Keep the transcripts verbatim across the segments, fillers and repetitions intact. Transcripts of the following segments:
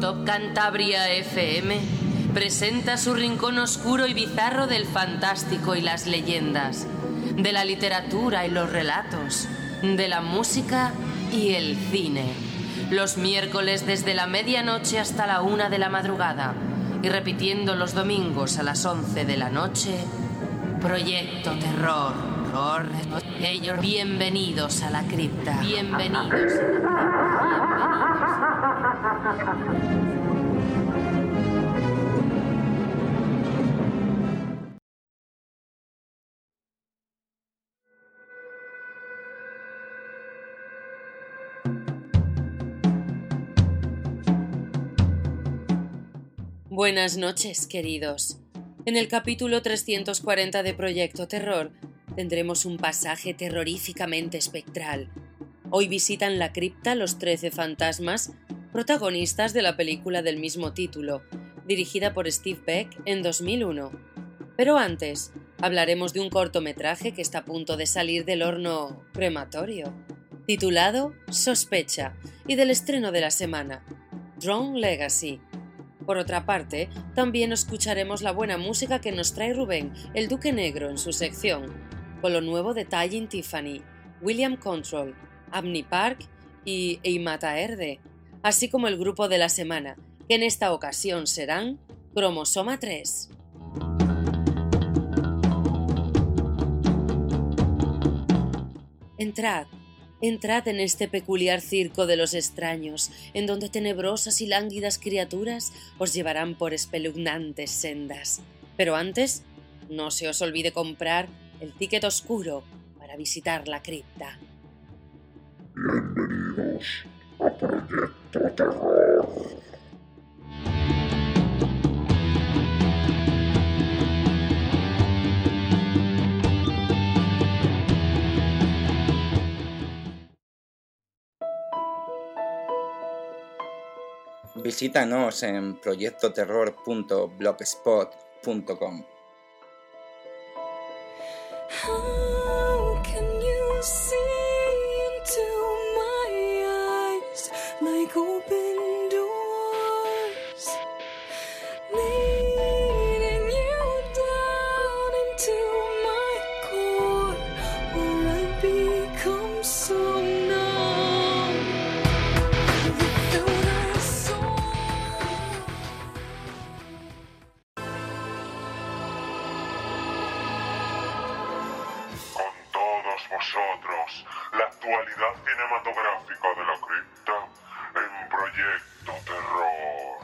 Top Cantabria F M presenta su rincón oscuro y bizarro del fantástico y las leyendas, de la literatura y los relatos, de la música y el cine. Los miércoles desde la medianoche hasta la una de la madrugada y repitiendo los domingos a las once de la noche, Proyecto Terror. Horror. Ellos, bienvenidos a la cripta. Bienvenidos a la cripta. Bienvenidos. Buenas noches, queridos. En el capítulo trescientos cuarenta de Proyecto Terror tendremos un pasaje terroríficamente espectral. Hoy visitan la cripta los trece fantasmas, protagonistas de la película del mismo título, dirigida por Steve Beck en dos mil uno. Pero antes, hablaremos de un cortometraje que está a punto de salir del horno crematorio, titulado Sospecha, y del estreno de la semana, Tron Legacy. Por otra parte, también escucharemos la buena música que nos trae Rubén, el Duque Negro, en su sección, con lo nuevo de Tallin Tiffany, William Control, Abney Park y Eimata Erde, así como el grupo de la semana, que en esta ocasión serán Cromosoma tres. Entrad. Entrad en este peculiar circo de los extraños, en donde tenebrosas y lánguidas criaturas os llevarán por espeluznantes sendas. Pero antes, no se os olvide comprar el ticket oscuro para visitar la cripta. Bienvenidos a Proyecto Terror. Visítanos en proyecto terror punto blogspot punto com. How can you see into my eyes like open doors, leading you down into my core, where I become so numb without a soul. Con todos vosotros, la actualidad cinematográfica de la cripta en Proyecto Terror.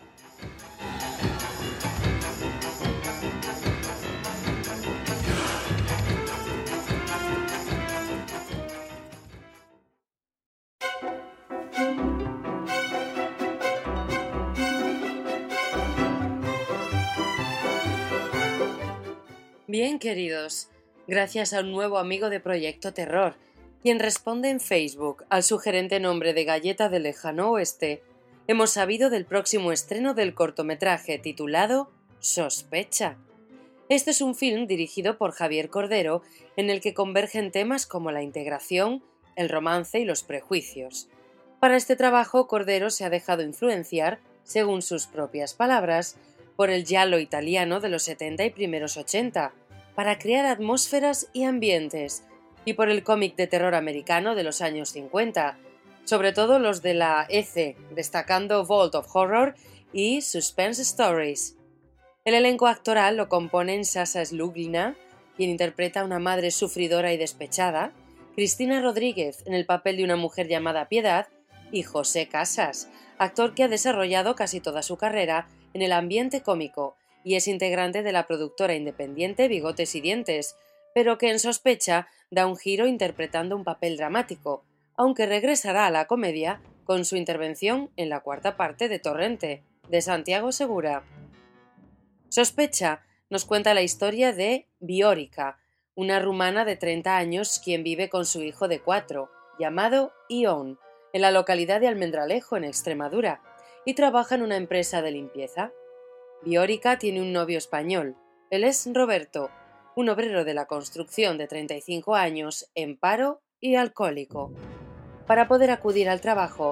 Bien, queridos, gracias a un nuevo amigo de Proyecto Terror, quien responde en Facebook al sugerente nombre de Galleta del Lejano Oeste, hemos sabido del próximo estreno del cortometraje titulado Sospecha. Este es un film dirigido por Javier Cordero, en el que convergen temas como la integración, el romance y los prejuicios. Para este trabajo, Cordero se ha dejado influenciar, según sus propias palabras, por el giallo italiano de los setenta y primeros ochenta, para crear atmósferas y ambientes, y por el cómic de terror americano de los años cincuenta, sobre todo los de la E C, destacando Vault of Horror y Suspense Stories. El elenco actoral lo componen Sasha Sluglina, quien interpreta a una madre sufridora y despechada, Cristina Rodríguez en el papel de una mujer llamada Piedad, y José Casas, actor que ha desarrollado casi toda su carrera en el ambiente cómico y es integrante de la productora independiente Bigotes y Dientes, pero que en Sospecha da un giro interpretando un papel dramático, aunque regresará a la comedia con su intervención en la cuarta parte de Torrente, de Santiago Segura. Sospecha nos cuenta la historia de Biórica, una rumana de treinta años quien vive con su hijo de cuatro, llamado Ion, en la localidad de Almendralejo, en Extremadura, y trabaja en una empresa de limpieza. Biórica tiene un novio español. Él es Roberto, un obrero de la construcción de treinta y cinco años, en paro y alcohólico. Para poder acudir al trabajo,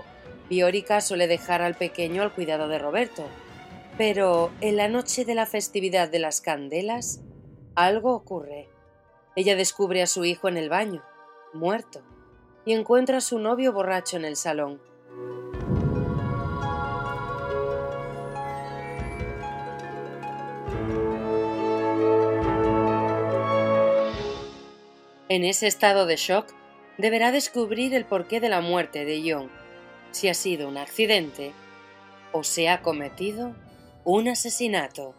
Viorica suele dejar al pequeño al cuidado de Roberto, pero en la noche de la festividad de las candelas, algo ocurre. Ella descubre a su hijo en el baño, muerto, y encuentra a su novio borracho en el salón. En ese estado de shock, deberá descubrir el porqué de la muerte de John, si ha sido un accidente o se ha cometido un asesinato.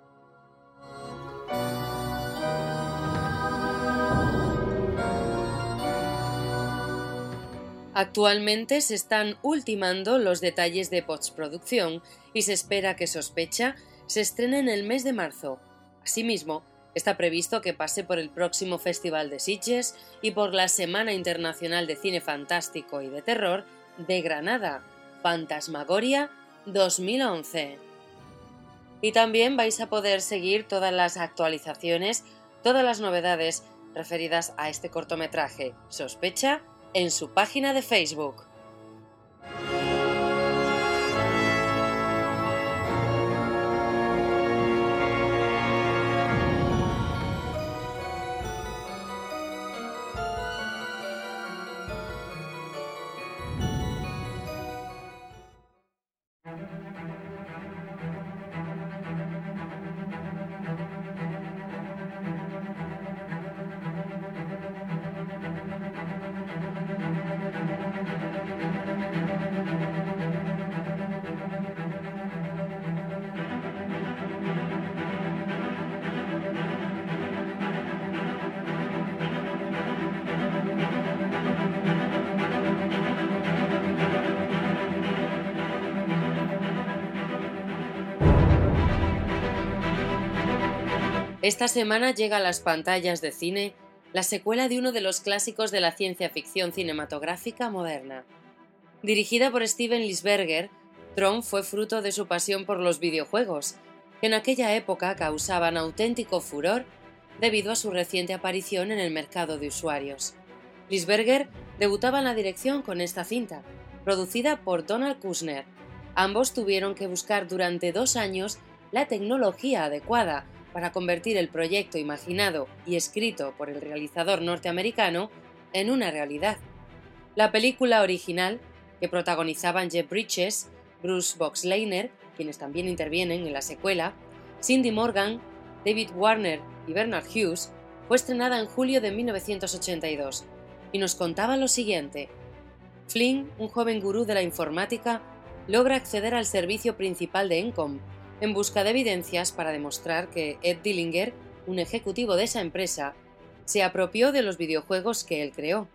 Actualmente se están ultimando los detalles de postproducción y se espera que Sospecha se estrene en el mes de marzo. Asimismo, está previsto que pase por el próximo Festival de Sitges y por la Semana Internacional de Cine Fantástico y de Terror de Granada, Fantasmagoria dos mil once. Y también vais a poder seguir todas las actualizaciones, todas las novedades referidas a este cortometraje, Sospecha, en su página de Facebook. Esta semana llega a las pantallas de cine la secuela de uno de los clásicos de la ciencia ficción cinematográfica moderna. Dirigida por Steven Lisberger, Tron fue fruto de su pasión por los videojuegos, que en aquella época causaban auténtico furor debido a su reciente aparición en el mercado de usuarios. Lisberger debutaba en la dirección con esta cinta, producida por Donald Kushner. Ambos tuvieron que buscar durante dos años la tecnología adecuada para convertir el proyecto imaginado y escrito por el realizador norteamericano en una realidad. La película original, que protagonizaban Jeff Bridges, Bruce Boxleitner, quienes también intervienen en la secuela, Cindy Morgan, David Warner y Bernard Hughes, fue estrenada en julio de mil novecientos ochenta y dos y nos contaba lo siguiente. Flynn, un joven gurú de la informática, logra acceder al servicio principal de Encom en busca de evidencias para demostrar que Ed Dillinger, un ejecutivo de esa empresa, se apropió de los videojuegos que él creó.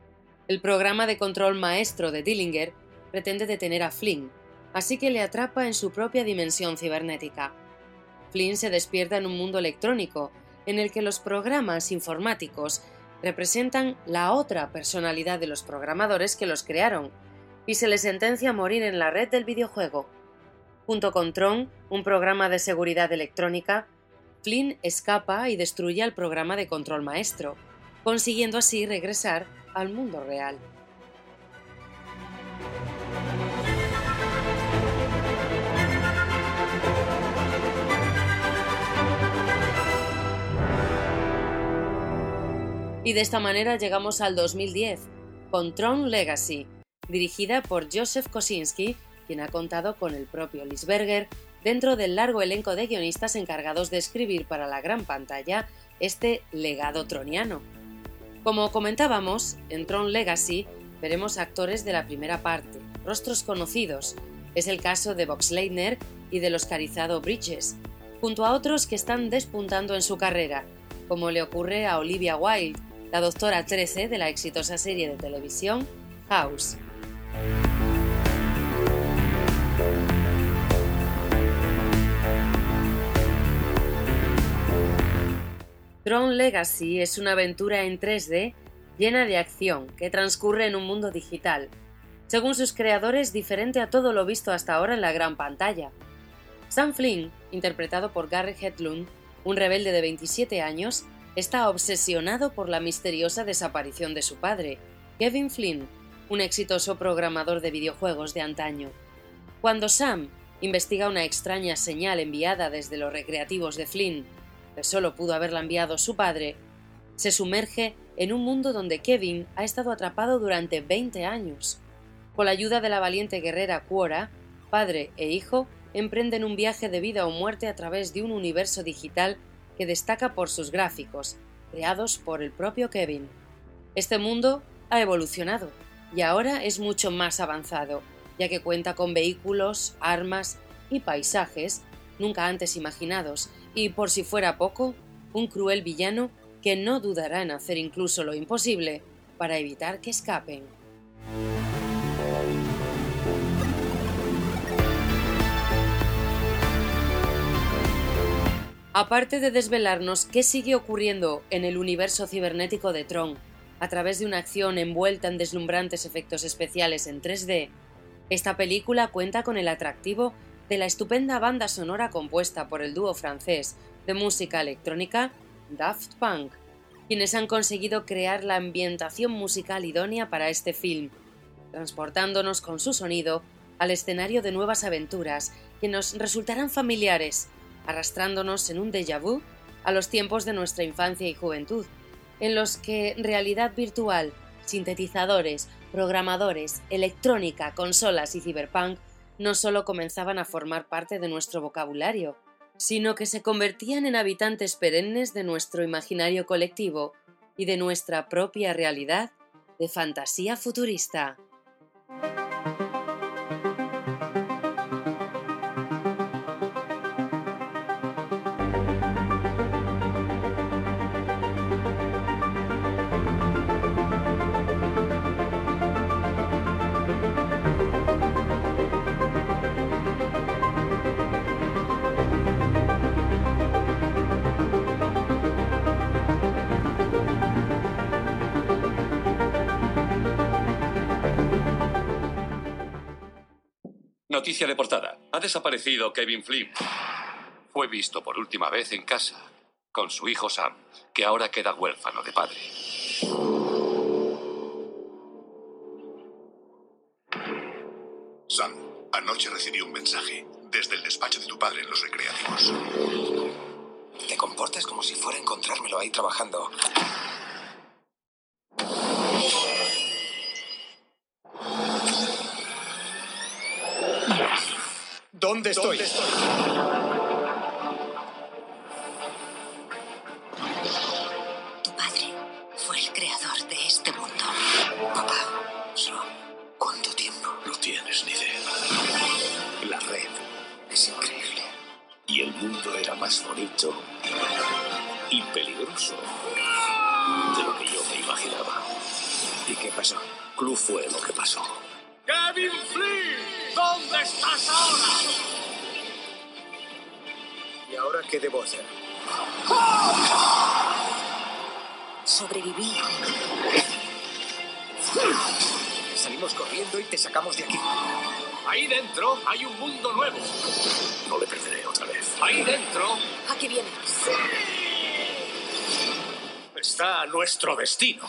El programa de control maestro de Dillinger pretende detener a Flynn, así que le atrapa en su propia dimensión cibernética. Flynn se despierta en un mundo electrónico, en el que los programas informáticos representan la otra personalidad de los programadores que los crearon, y se le sentencia a morir en la red del videojuego. Junto con Tron, un programa de seguridad electrónica, Flynn escapa y destruye al programa de control maestro, consiguiendo así regresar al mundo real. Y de esta manera llegamos al dos mil diez, con Tron Legacy, dirigida por Joseph Kosinski, quien ha contado con el propio Lisberger dentro del largo elenco de guionistas encargados de escribir para la gran pantalla este legado troniano. Como comentábamos, en Tron Legacy veremos actores de la primera parte, rostros conocidos. Es el caso de Boxleitner y del oscarizado Bridges, junto a otros que están despuntando en su carrera, como le ocurre a Olivia Wilde, la doctora trece de la exitosa serie de televisión House. Tron Legacy es una aventura en tres D llena de acción que transcurre en un mundo digital, según sus creadores diferente a todo lo visto hasta ahora en la gran pantalla. Sam Flynn, interpretado por Garry Hedlund, un rebelde de veintisiete años, está obsesionado por la misteriosa desaparición de su padre, Kevin Flynn, un exitoso programador de videojuegos de antaño. Cuando Sam investiga una extraña señal enviada desde los recreativos de Flynn, que solo pudo haberla enviado su padre, se sumerge en un mundo donde Kevin ha estado atrapado durante veinte años. Con la ayuda de la valiente guerrera Quora, padre e hijo emprenden un viaje de vida o muerte a través de un universo digital que destaca por sus gráficos, creados por el propio Kevin. Este mundo ha evolucionado y ahora es mucho más avanzado, ya que cuenta con vehículos, armas y paisajes nunca antes imaginados, y por si fuera poco, un cruel villano que no dudará en hacer incluso lo imposible para evitar que escapen. Aparte de desvelarnos qué sigue ocurriendo en el universo cibernético de Tron, a través de una acción envuelta en deslumbrantes efectos especiales en tres D, esta película cuenta con el atractivo de la estupenda banda sonora compuesta por el dúo francés de música electrónica Daft Punk, quienes han conseguido crear la ambientación musical idónea para este film, transportándonos con su sonido al escenario de nuevas aventuras que nos resultarán familiares, arrastrándonos en un déjà vu a los tiempos de nuestra infancia y juventud, en los que realidad virtual, sintetizadores, programadores, electrónica, consolas y cyberpunk no solo comenzaban a formar parte de nuestro vocabulario, sino que se convertían en habitantes perennes de nuestro imaginario colectivo y de nuestra propia realidad de fantasía futurista. Noticia de portada. Ha desaparecido Kevin Flynn. Fue visto por última vez en casa, con su hijo Sam, que ahora queda huérfano de padre. Sam, anoche recibí un mensaje desde el despacho de tu padre en los recreativos. Te comportas como si fuera a encontrármelo ahí trabajando. ¿Dónde estoy? ¿Dónde estoy? Tu padre fue el creador de este mundo. Papá, Sam, ¿cuánto tiempo? No tienes ni idea. La red es increíble. Y el mundo era más bonito y peligroso de lo que yo me imaginaba. ¿Y qué pasó? Club fue lo que pasó. ¡Kevin Flynn! ¿Dónde estás ahora? ¿Y ahora qué debo hacer? Sobreviví. Salimos corriendo y te sacamos de aquí. Ahí dentro hay un mundo nuevo. No le perderé otra vez. Ahí dentro Aquí viene. está nuestro destino.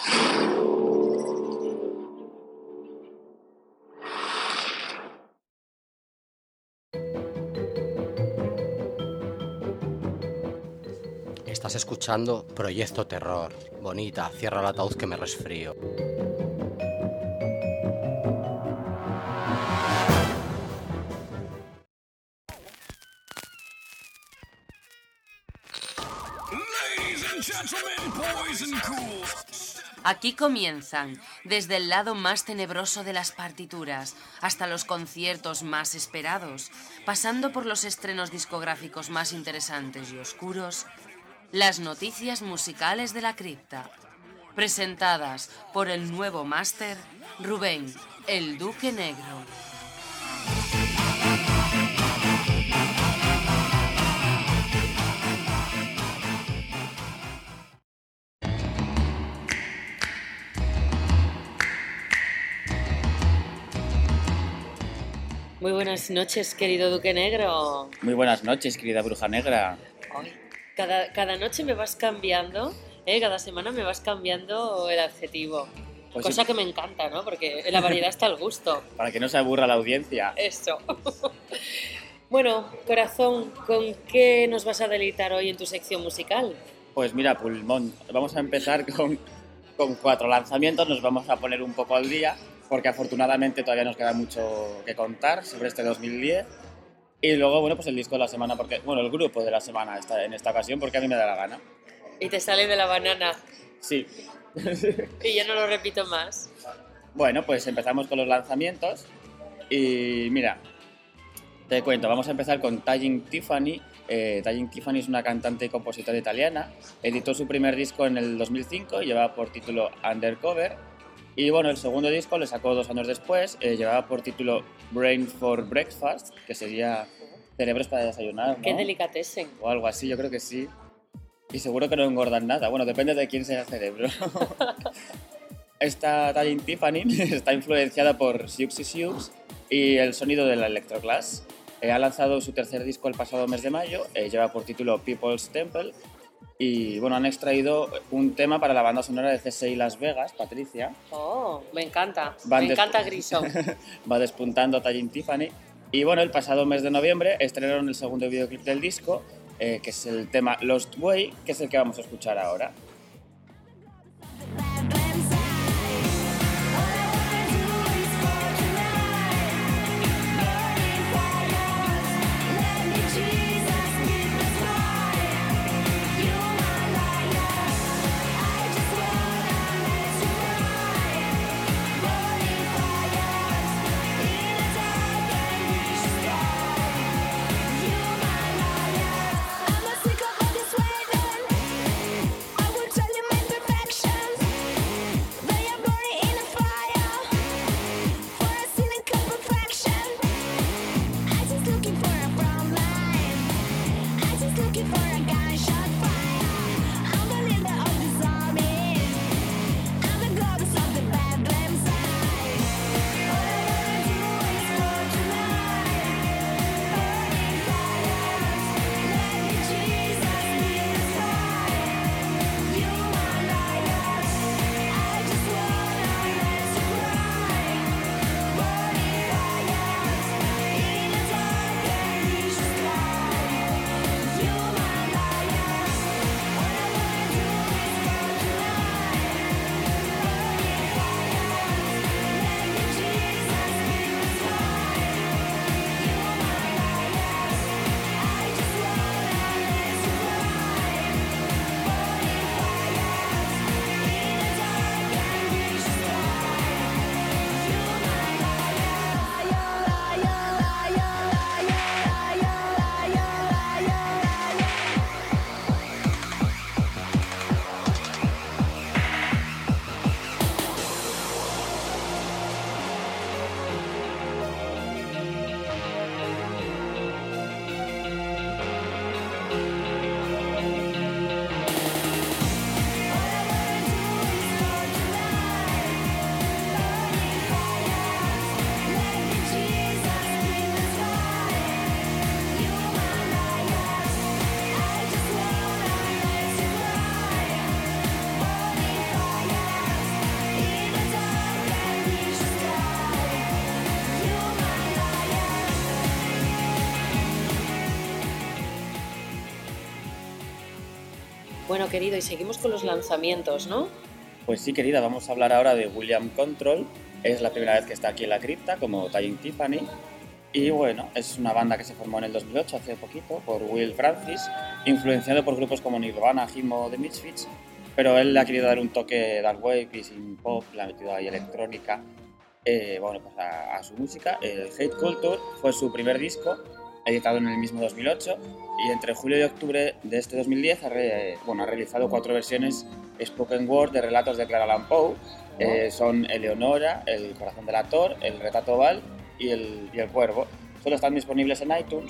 Estás escuchando Proyecto Terror. Bonita, cierra el ataúd que me resfrío. Aquí comienzan, desde el lado más tenebroso de las partituras hasta los conciertos más esperados, pasando por los estrenos discográficos más interesantes y oscuros, las noticias musicales de la cripta, presentadas por el nuevo máster Rubén, el Duque Negro. Muy buenas noches, querido Duque Negro. Muy buenas noches, querida bruja negra. Ay, cada, cada noche me vas cambiando, ¿eh? Cada semana me vas cambiando el adjetivo. Pues Cosa sí, que me encanta, ¿no? Porque en la variedad está el gusto. para que no se aburra la audiencia. Eso. Bueno, corazón, ¿con qué nos vas a deleitar hoy en tu sección musical? Pues mira, Pulmón, vamos a empezar con, con cuatro lanzamientos, nos vamos a poner un poco al día, porque afortunadamente todavía nos queda mucho que contar sobre este dos mil diez. Y luego, bueno, pues el disco de la semana, porque, bueno, el grupo de la semana está en esta ocasión, porque a mí me da la gana. Y te sale de la banana. Sí. Y ya no lo repito más. Bueno, pues empezamos con los lanzamientos. Y mira, te cuento, vamos a empezar con Tajin Tiffany. Eh, Tajin Tiffany es una cantante y compositora italiana. Editó su primer disco en el dos mil cinco y llevaba por título Undercover. Y bueno, el segundo disco le sacó dos años después. Eh, llevaba por título Brain for Breakfast, que sería cerebros para desayunar, ¿no? Qué delicatessen. O algo así, yo creo que sí. Y seguro que no engordan nada. Bueno, depende de quién sea el cerebro. Esta Tajin Tiffany está influenciada por Siouxsie Sioux y el sonido de la electroclash. Eh, ha lanzado su tercer disco el pasado mes de mayo, eh, lleva por título People's Temple. Y bueno, han extraído un tema para la banda sonora de C S I Las Vegas, Patricia. Oh, me encanta. Van me des- encanta Grison. Va despuntando Tajin Tiffany. Y bueno, el pasado mes de noviembre estrenaron el segundo videoclip del disco, eh, que es el tema Lost Way, que es el que vamos a escuchar ahora. Bueno, querido, y seguimos con los lanzamientos, ¿no? Pues sí, querida, vamos a hablar ahora de William Control. Es la primera vez que está aquí en la cripta, como Tajin Tiffany. Y bueno, es una banda que se formó en el dos mil ocho, hace poquito, por Will Francis, influenciado por grupos como Nirvana, Himo, The Misfits. Pero él le ha querido dar un toque dark wave y sin pop, le ha metido ahí electrónica eh, bueno, pues a, a su música. El Hate Culture fue su primer disco, editado en el mismo dos mil ocho, y entre julio y octubre de este dos mil diez ha, re, bueno, ha realizado cuatro versiones spoken word de relatos de Clara Allan Poe. Eh, son Eleonora, El corazón del actor, El retrato oval y el, y el cuervo. Solo están disponibles en iTunes.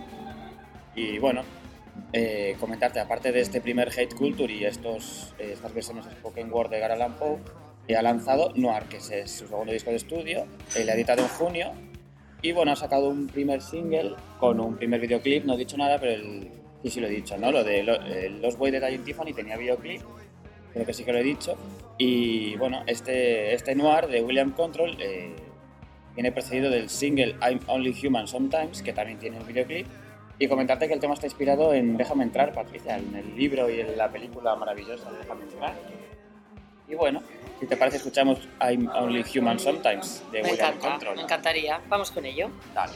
Y bueno, eh, comentarte, aparte de este primer Hate Culture y estos, eh, estas versiones spoken word de Edgar Allan Poe, eh, ha lanzado Noir, que es su segundo disco de estudio. Eh, lo ha editado en junio. Y bueno, ha sacado un primer single con un primer videoclip. No he dicho nada, pero el, sí, sí lo he dicho, ¿no? Lo de lo, el Lost Way de Tajin Tiffany tenía videoclip. Creo que sí que lo he dicho. Y bueno, este, este noir de William Control eh, viene precedido del single I'm Only Human Sometimes, que también tiene un videoclip. Y comentarte que el tema está inspirado en Déjame entrar, Patricia, en el libro y en la película maravillosa Déjame entrar. Y bueno, si te parece, escuchamos I'm Only Human Sometimes de Me William encanta, Control. me encantaría. Vamos con ello. Dale.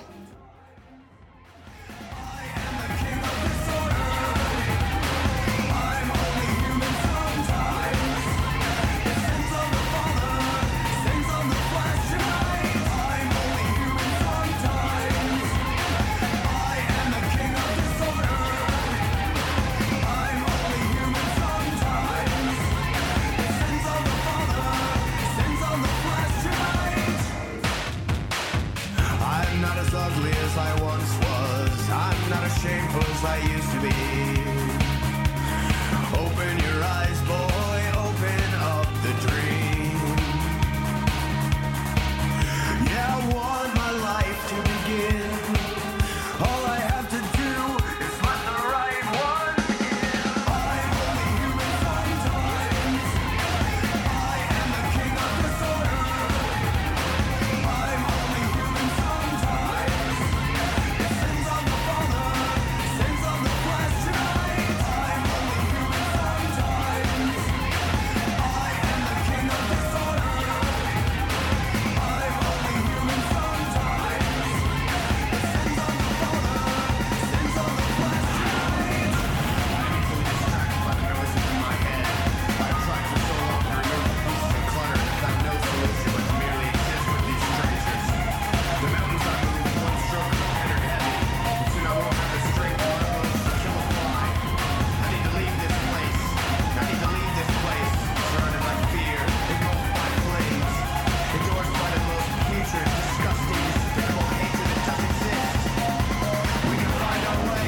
I'm not as ugly as I once was. I'm not as shameful as I used to be. Open your eyes, boy, open up the dream. Yeah, I want my life to begin. All I have to do is let the right one begin. I'm only human sometimes. I am the king of disorder. I'm only human sometimes. It sins on the Father, sins on the flesh tonight. I'm only human sometimes. I am the king of disorder. I'm only human sometimes. It sins on the Father, sins on the flesh tonight. I'm easily distracted by the noises in my head. I've tried for so long to remove the pieces of clutter and found no solution but to merely exist with these strangers. The mountains are moving with one stroke of a pen are heavy, and soon I won't have the strength or utmost to kill a fly. I need to leave this place. I need to leave this place, surrounded by fear, engulfed by flames, endorsed by the most putrid, disgusting, despicable hatred that does exist. We can find our way.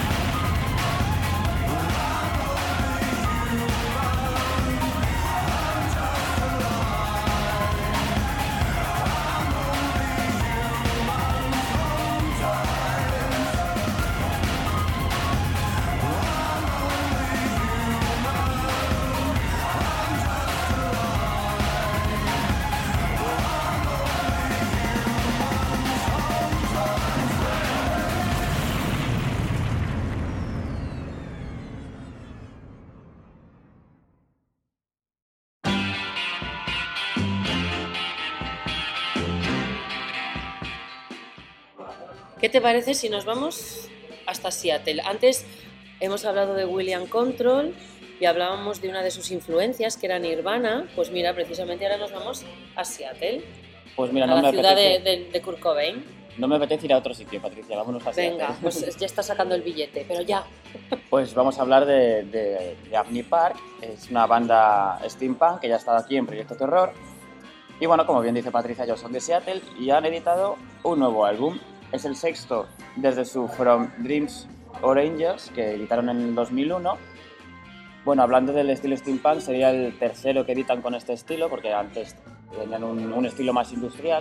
¿Qué te parece si nos vamos hasta Seattle? Antes hemos hablado de William Control y hablábamos de una de sus influencias, que era Nirvana. Pues mira, precisamente ahora nos vamos a Seattle, Pues mira, a no la me, ciudad de, apetece, de, de Kurt Cobain. no me apetece ir a otro sitio, Patricia, vámonos a Seattle. Venga, pues ya está sacando el billete, pero ya. Pues vamos a hablar de, de, de Agni Park. Es una banda steampunk que ya ha estado aquí en Proyecto Terror. Y bueno, como bien dice Patricia, ellos son de Seattle y han editado un nuevo álbum. Es el sexto desde su From Dreams or Angels, que editaron en el dos mil uno. Bueno, hablando del estilo steampunk, sería el tercero que editan con este estilo, porque antes tenían un, un estilo más industrial.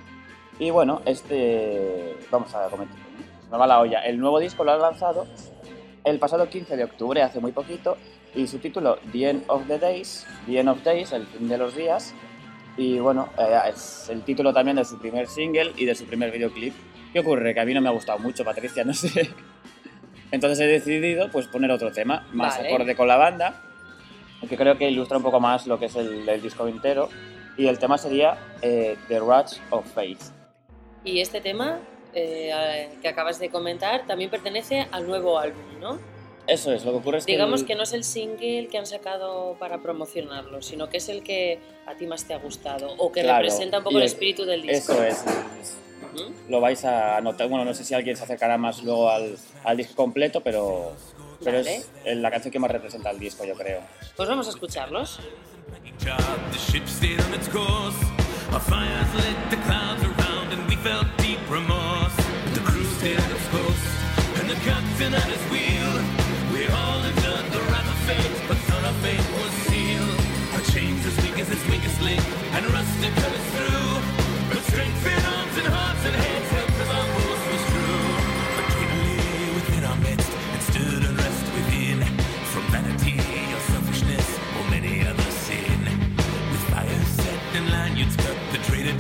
Y bueno, este... vamos a comentar. Se me va la olla. El nuevo disco lo han lanzado el pasado quince de octubre, hace muy poquito, y su título, The End of the Days, The End of Days, el fin de los días. Y bueno, eh, es el título también de su primer single y de su primer videoclip. ¿Qué ocurre? Que a mí no me ha gustado mucho, Patricia, no sé. Entonces he decidido pues poner otro tema, más Vale. acorde con la banda, que creo que ilustra un poco más lo que es el, el disco entero. Y el tema sería eh, The Rush of Faith. Y este tema eh, que acabas de comentar también pertenece al nuevo álbum, ¿no? Eso es, lo que ocurre es que... Digamos el- que no es el single que han sacado para promocionarlo, sino que es el que a ti más te ha gustado o que Claro, representa un poco y el el- espíritu del disco. Eso es, es- Ujú. lo vais a notar. Bueno, no sé si alguien se acercará más luego al, al disco completo, pero, pero Vale. es la canción que más representa el disco, yo creo. Pues vamos a escucharlos. job. The ship stayed on its course. Our fires lit the clouds around, and we felt deep remorse. The crew stayed at its post, and the captain at his wheel. We all endured the wrath of fate, but thought our fate was sealed. A chains as weak as its weakest link, and rust to cut us through. But strength in arms and hearts and heads helped us our boast was true. But we lay within our midst, and stood unrest within. From vanity or selfishness, or many other sin.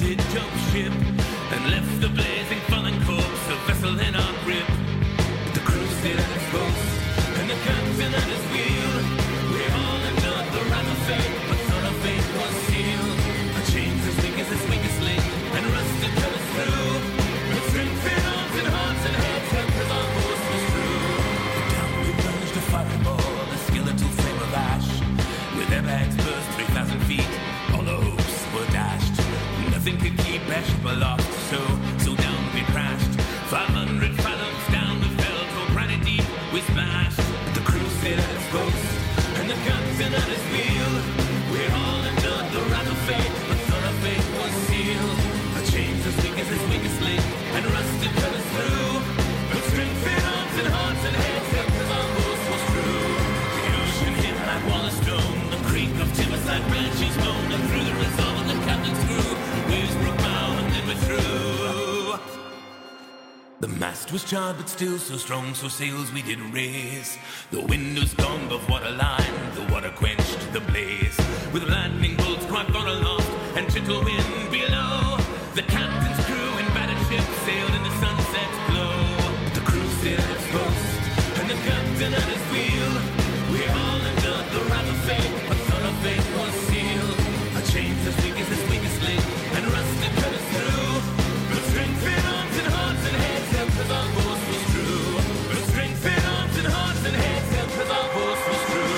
did jump ship and left the blazing fallen corpse, a vessel in our grip. The crew still at its post, and the captain at his wheel. We all endured the wrath of fate, but thought our fate was sealed. The chains as weak as its weakest link, and rusted cut us through. But strength in arms and hearts and heads helped as our course was true. Down we plunged a firing ball, a skeletal flame of ash. With airbags burst three thousand feet, all the hopes were dashed. Nothing could keep Ashby aloft, so, so down we crashed. Five hundred fathoms down we fell, till granite deep we splashed. The crew stayed at its post, and the captain at his wheel. We all endured the wrath of fate, but thought our fate was sealed. The chains as weak as its weakest link, and rusted cut us through. But strength in arms and hearts and heads helped as our course was true. The ocean hit like wall of stone, the creak of timbers like branches moan, and through the resolve of the captain's crew, waves broke bow and then we're through. The mast was charred but still so strong, so sails we did raise. The wind was gone above waterline, the water quenched the blaze. With lightning bolts cracked on aloft and gentle wind below, the captain's crew in battered ship sailed in the sunset's glow. The crew stayed at its post, and the captain at his wheel. We all endured the wrath of fate, but thought our fate was sealed. Our chains as weak as its weakest link, and rusted cut us through. But strength in arms and hearts and heads helped as our course was true. But strength in arms and hearts and heads helped as our course was true.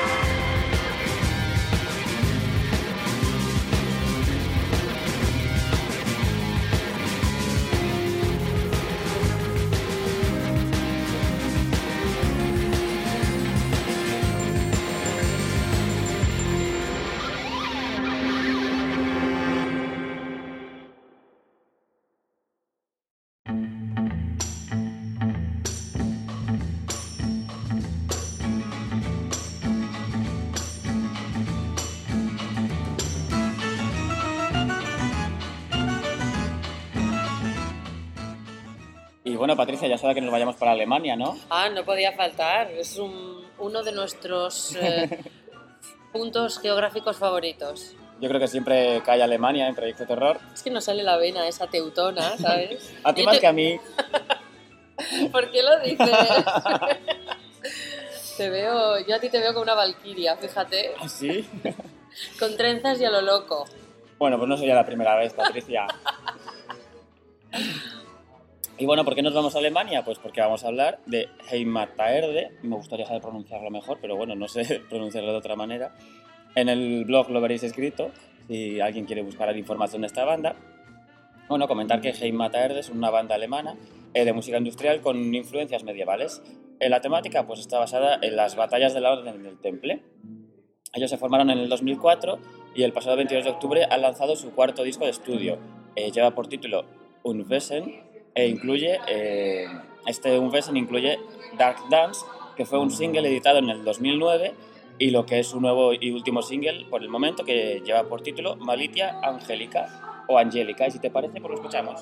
Y bueno, Patricia, ya sabe que nos vayamos para Alemania, ¿no? Ah, no podía faltar. Es un- uno de nuestros eh, puntos geográficos favoritos. Yo creo que siempre cae Alemania en Proyecto Terror. Es que nos sale la vena esa teutona, ¿sabes? A ti Yo más te- que a mí. ¿Por qué lo dices? Te veo, yo a ti te veo como una valquiria, fíjate, ¿Ah, sí? con trenzas y a lo loco. Bueno, pues no sería la primera vez, Patricia. Y bueno, ¿por qué nos vamos a Alemania? Pues porque vamos a hablar de Heimaterde. Me gustaría saber pronunciarlo mejor, pero bueno, no sé pronunciarlo de otra manera. En el blog lo veréis escrito, si alguien quiere buscar información de esta banda. Bueno, comentar que Heimaterde es una banda alemana eh, de música industrial con influencias medievales. Eh, la temática pues está basada en las batallas de la Orden del Temple. Ellos se formaron en el dos mil cuatro y el pasado veintidós de octubre han lanzado su cuarto disco de estudio. Eh, lleva por título Unwesen e incluye, eh, este Unwesen incluye Dark Dance, que fue un single editado en el dos mil nueve, y lo que es su nuevo y último single por el momento, que lleva por título Malitia Angelica o Angélica, y si te parece, pues lo escuchamos.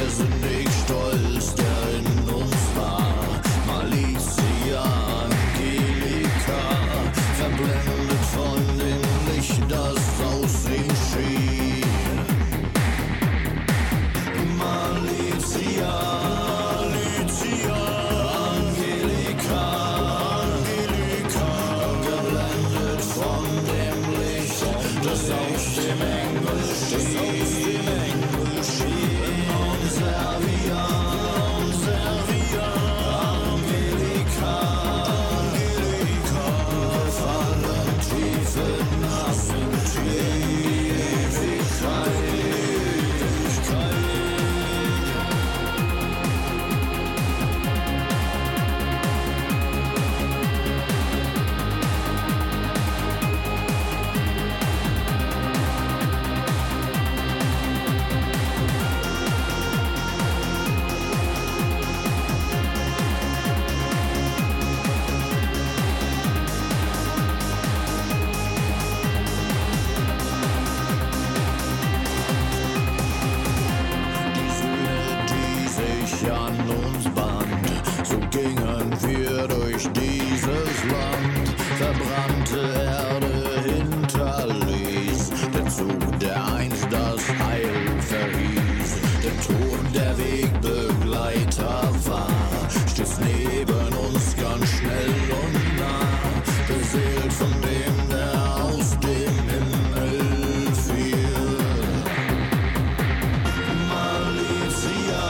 sind nicht stolz, der in uns war. Malizia, Angelika, verblendet von dem Licht, das aus ihm schien. Malizia, Malizia, Angelika, Angelika, geblendet von dem Licht, das aus dem Engel schien. Servia, Servia, Angelika, Angelika, fallen tiefe Nassen, die Ewigkeit, Ewigkeit. An uns band, so gingen wir durch dieses Land, verbrannte Erde hinterließ, der Zug, der einst das Heil verhieß, der Tod der Wegbegleiter war, stieß neben uns ganz schnell und nah, beseelt von dem, der aus dem Himmel fiel. Malizia,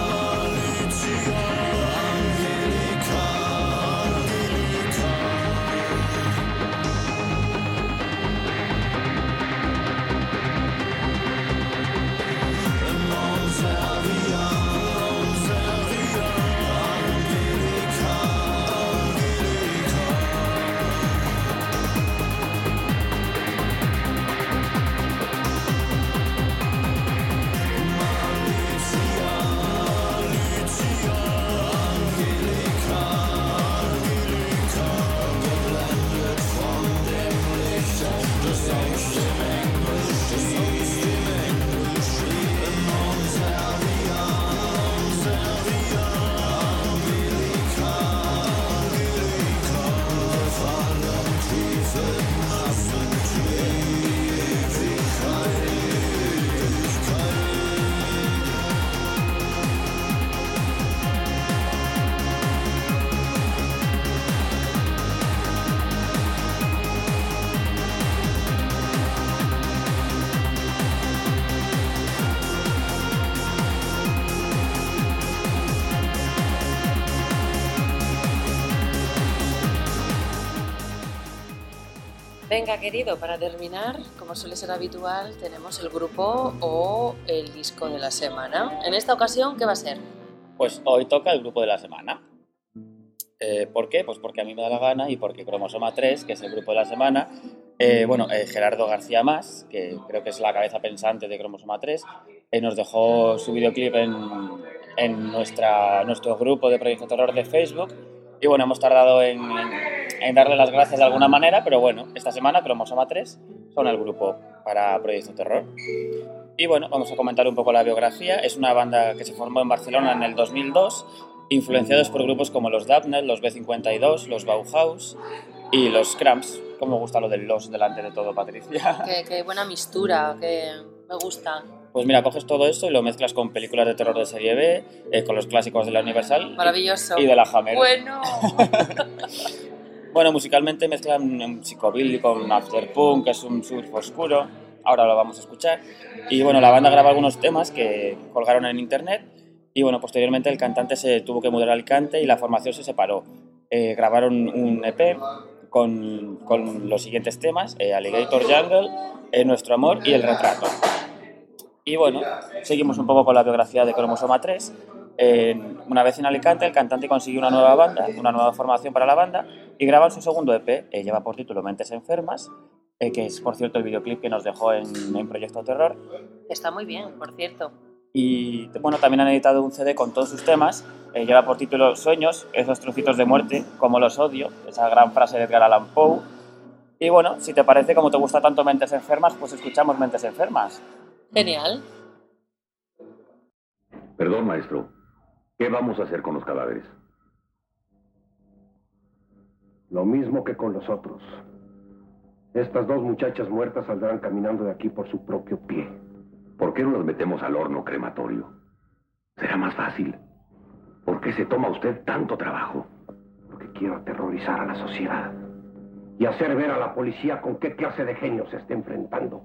Angelika, Angelika. Non servia, non servia, Angelika, Angelika. Malizia, Malizia, Angelika, Angelika, geblendet von dem Licht, das aus dem Engel schien. Non servia, non servia, Angelika, Angelika, fallen tiefe Nassen, die Ewigkeit, Ewigkeit. Venga, querido, para terminar, como suele ser habitual, tenemos el grupo o el disco de la semana. En esta ocasión, ¿qué va a ser? Pues hoy toca el grupo de la semana. Eh, ¿Por qué? Pues porque a mí me da la gana y porque Cromosoma tres, que es el grupo de la semana, eh, bueno, eh, Gerardo García Mas, que creo que es la cabeza pensante de Cromosoma tres, eh, nos dejó su videoclip en, en nuestra, nuestro grupo de Proyecto Terror de Facebook. Y bueno, hemos tardado en, en darle las gracias de alguna manera, pero bueno, esta semana Cromosoma tres son el grupo para Proyecto Terror. Y bueno, vamos a comentar un poco la biografía. Es una banda que se formó en Barcelona en el dos mil dos, influenciados por grupos como los Dabney, los B cincuenta y dos, los Bauhaus y los Cramps. ¿Cómo me gusta lo del los delante de todo, Patricia? Qué, qué buena mistura, que me gusta. Pues mira, coges todo esto y lo mezclas con películas de terror de serie B, eh, con los clásicos de la Universal Maravilloso. y de la Hammer. Bueno. Bueno, musicalmente mezclan un psicobilly con afterpunk, que es un surf oscuro. Ahora lo vamos a escuchar. Y bueno, la banda graba algunos temas que colgaron en internet. Y bueno, posteriormente el cantante se tuvo que mudar a Alicante y la formación se separó. Eh, grabaron un E P con, con los siguientes temas: eh, Alligator Jungle, eh, Nuestro Amor y El Retrato. Y bueno, seguimos un poco con la biografía de Cromosoma tres. Eh, una vez en Alicante, el cantante consiguió una nueva banda, una nueva formación para la banda, y graban su segundo E P, eh, lleva por título Mentes Enfermas, eh, que es, por cierto, el videoclip que nos dejó en, en Proyecto Terror. Está muy bien, por cierto. Y bueno, también han editado un C D con todos sus temas, eh, lleva por título Sueños, esos trocitos de muerte, como los odio, esa gran frase de Edgar Allan Poe. Y bueno, si te parece, como te gusta tanto Mentes Enfermas, pues escuchamos Mentes Enfermas. Genial. Perdón, maestro. ¿Qué vamos a hacer con los cadáveres? Lo mismo que con los otros. Estas dos muchachas muertas saldrán caminando de aquí por su propio pie. ¿Por qué no las metemos al horno crematorio? Será más fácil. ¿Por qué se toma usted tanto trabajo? Porque quiero aterrorizar a la sociedad y hacer ver a la policía con qué clase de genio se está enfrentando.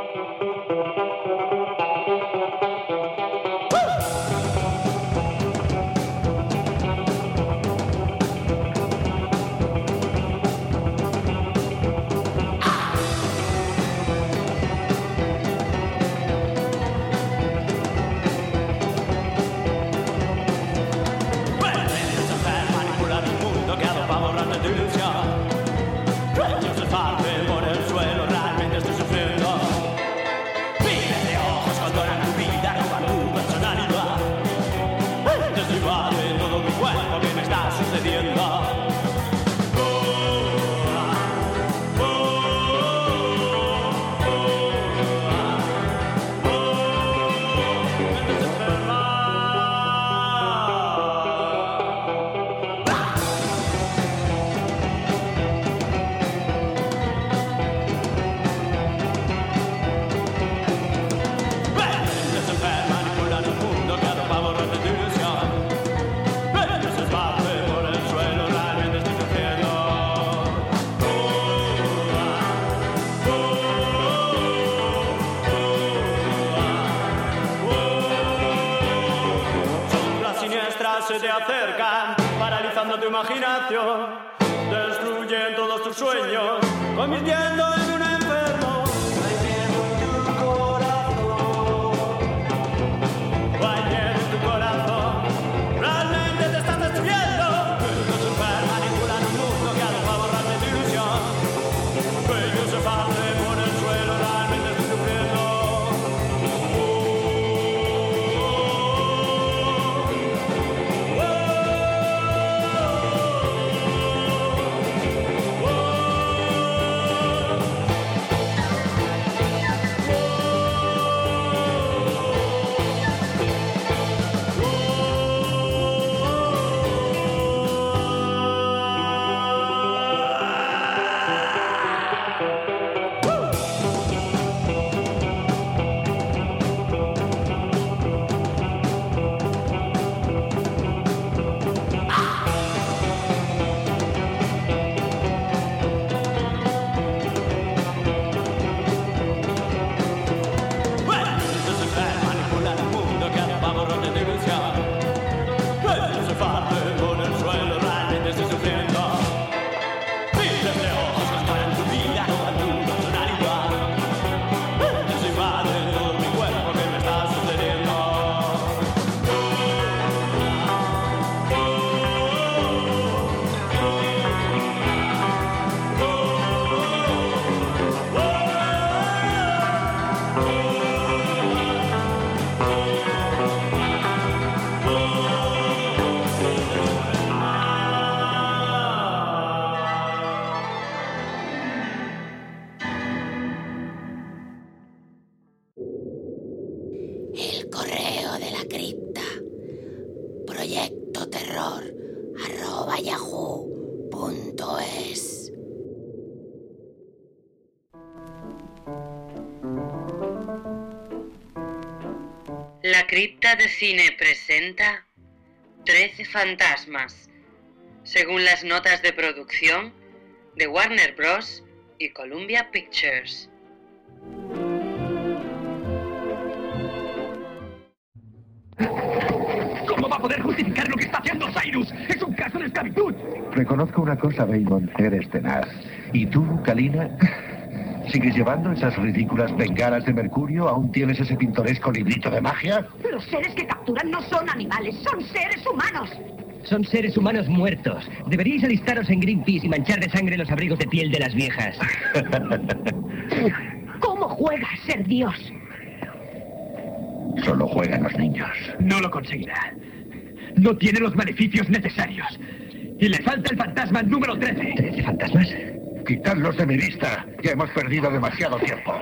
Se te acercan, paralizando tu imaginación, destruyen todos tus sueños, convirtiendo en un enfermo. Hay miedo en tu corazón, hay miedo en tu corazón, realmente te estás destruyendo. Ellos se enferman, manipulan un mundo que ha para borrar de tu ilusión. Ellos se parten por el suelo, realmente estoy sufriendo. El correo de la cripta. Proyecto terror arroba yahoo punto es. La cripta de cine presenta trece fantasmas, según las notas de producción de Warner Bros. Y Columbia Pictures. ¿Cómo va a poder justificar lo que está haciendo Cyrus? ¡Es un caso de esclavitud! Reconozco una cosa, Baymont, eres tenaz. ¿Y tú, Kalina? ¿Sigues llevando esas ridículas bengalas de mercurio? ¿Aún tienes ese pintoresco librito de magia? Los seres que capturan no son animales, son seres humanos. Son seres humanos muertos. Deberíais alistaros en Greenpeace y manchar de sangre los abrigos de piel de las viejas. ¿Cómo juega a ser Dios? Solo juegan los niños. No lo conseguirá. No tiene los beneficios necesarios. Y le falta el fantasma número trece. ¿Trece fantasmas? Quitadlos de mi vista. Ya hemos perdido demasiado tiempo.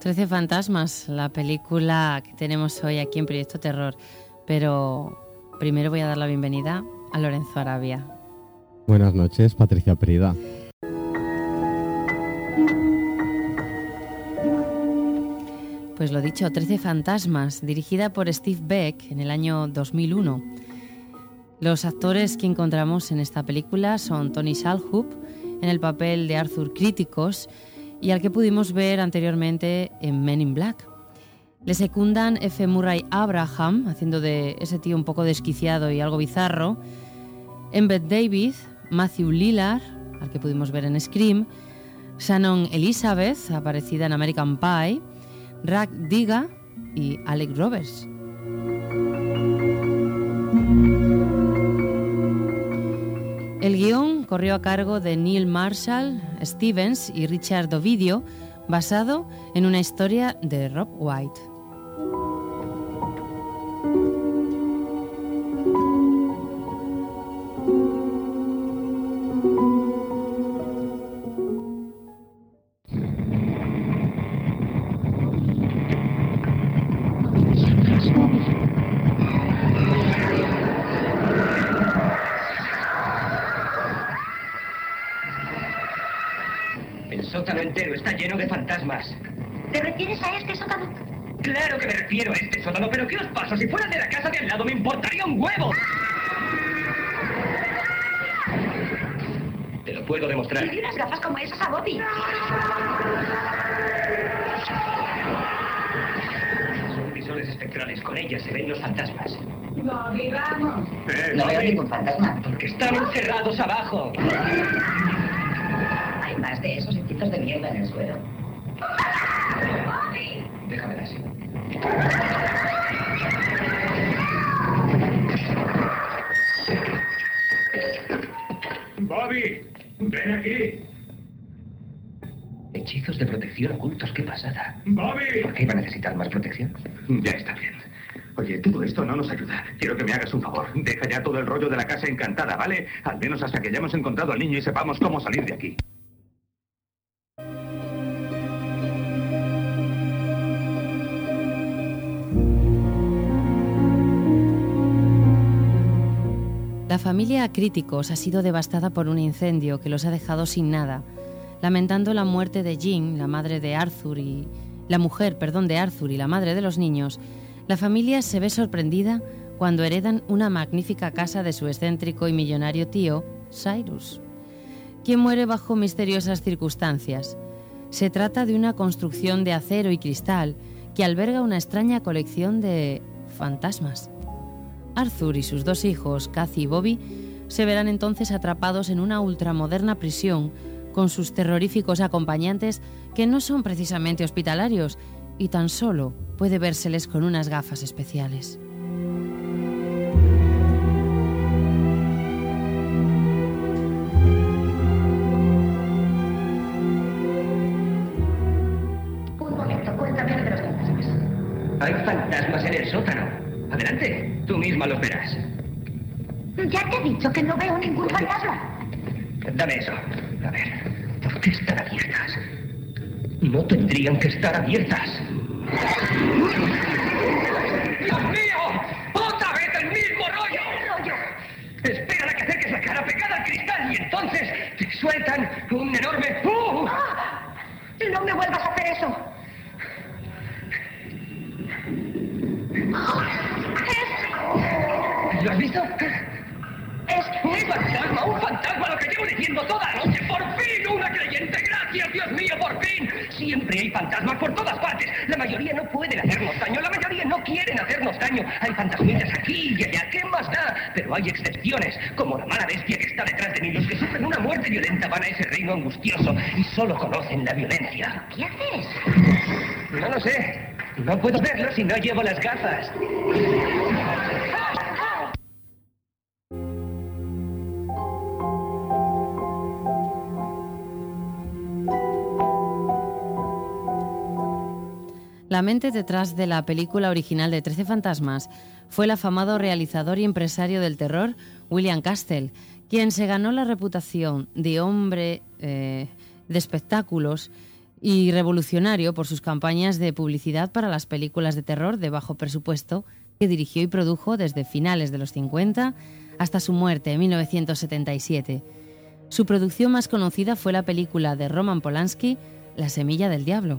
trece fantasmas, la película que tenemos hoy aquí en Proyecto Terror. Pero primero voy a dar la bienvenida a Lorenzo Arabia. Buenas noches, Patricia Prida. Pues lo dicho, trece fantasmas, dirigida por Steve Beck en el año dos mil uno. Los actores que encontramos en esta película son Tony Shalhoub en el papel de Arthur Criticus y al que pudimos ver anteriormente en Men in Black. Le secundan F. Murray Abraham, haciendo de ese tío un poco desquiciado y algo bizarro, Embeth David, Matthew Lillard, al que pudimos ver en Scream, Shannon Elizabeth, aparecida en American Pie, Rach Diga y Alec Roberts. El guión corrió a cargo de Neil Marshall Stevens y Richard Ovidio, basado en una historia de Rob White. El sótano entero está lleno de fantasmas. ¿Te refieres a este sótano? Claro que me refiero a este sótano, pero ¿qué os pasa? Si fuera de la casa de al lado me importaría un huevo. Te lo puedo demostrar. Le di unas gafas como esas a Bobby. Son visores espectrales. Con ellas se ven los fantasmas. Bobby, vamos. Eh, No veo Bobby, ningún fantasma. Porque están encerrados abajo. Hay más de esos sitios de mierda en el suelo. Déjame así. Bobby, ven aquí. Hechizos de protección ocultos, qué pasada. Bobby. ¿Por qué iba a necesitar más protección? Ya está bien. Oye, todo esto no nos ayuda. Quiero que me hagas un favor. Deja ya todo el rollo de la casa encantada, ¿vale? Al menos hasta que hayamos encontrado al niño y sepamos cómo salir de aquí. La familia Criticus ha sido devastada por un incendio que los ha dejado sin nada. Lamentando la muerte de Jean, la madre de Arthur y la mujer, perdón, de Arthur y la madre de los niños, la familia se ve sorprendida cuando heredan una magnífica casa de su excéntrico y millonario tío, Cyrus, quien muere bajo misteriosas circunstancias. Se trata de una construcción de acero y cristal que alberga una extraña colección de fantasmas. Arthur y sus dos hijos, Kathy y Bobby, se verán entonces atrapados en una ultramoderna prisión con sus terroríficos acompañantes que no son precisamente hospitalarios y tan solo puede vérseles con unas gafas especiales. Un momento, cuéntame de los fantasmas. Hay fantasmas en el sótano. Adelante, tú misma los verás. Ya te he dicho que no veo ningún fantasma. Dame eso. A ver, ¿por qué están abiertas? No tendrían que estar abiertas. ¡Dios mío! ¡Otra vez el mismo rollo! ¿Rollo? Esperan a que acerques la cara pegada al cristal y entonces te sueltan un enorme... ¡Uh! ¡Ah! No me vuelvas a hacer eso. ¿Lo has visto? Es... ¡Un fantasma! ¡Un fantasma! Lo que llevo diciendo toda la noche. ¡Por fin una creyente! ¡Gracias, Dios mío, por fin! Siempre hay fantasmas por todas partes. La mayoría no pueden hacernos daño. La mayoría no quieren hacernos daño. Hay fantasmitas aquí y allá. ¿Qué más da? Pero hay excepciones, como la mala bestia que está detrás de mí. Los que sufren una muerte violenta van a ese reino angustioso y solo conocen la violencia. ¿Qué haces? No lo sé. No puedo verlo si no llevo las gafas. La mente detrás de la película original de trece fantasmas fue el afamado realizador y empresario del terror William Castle, quien se ganó la reputación de hombre eh, de espectáculos y revolucionario por sus campañas de publicidad para las películas de terror de bajo presupuesto que dirigió y produjo desde finales de los cincuenta hasta su muerte en mil novecientos setenta y siete. Su producción más conocida fue la película de Roman Polanski, La semilla del diablo.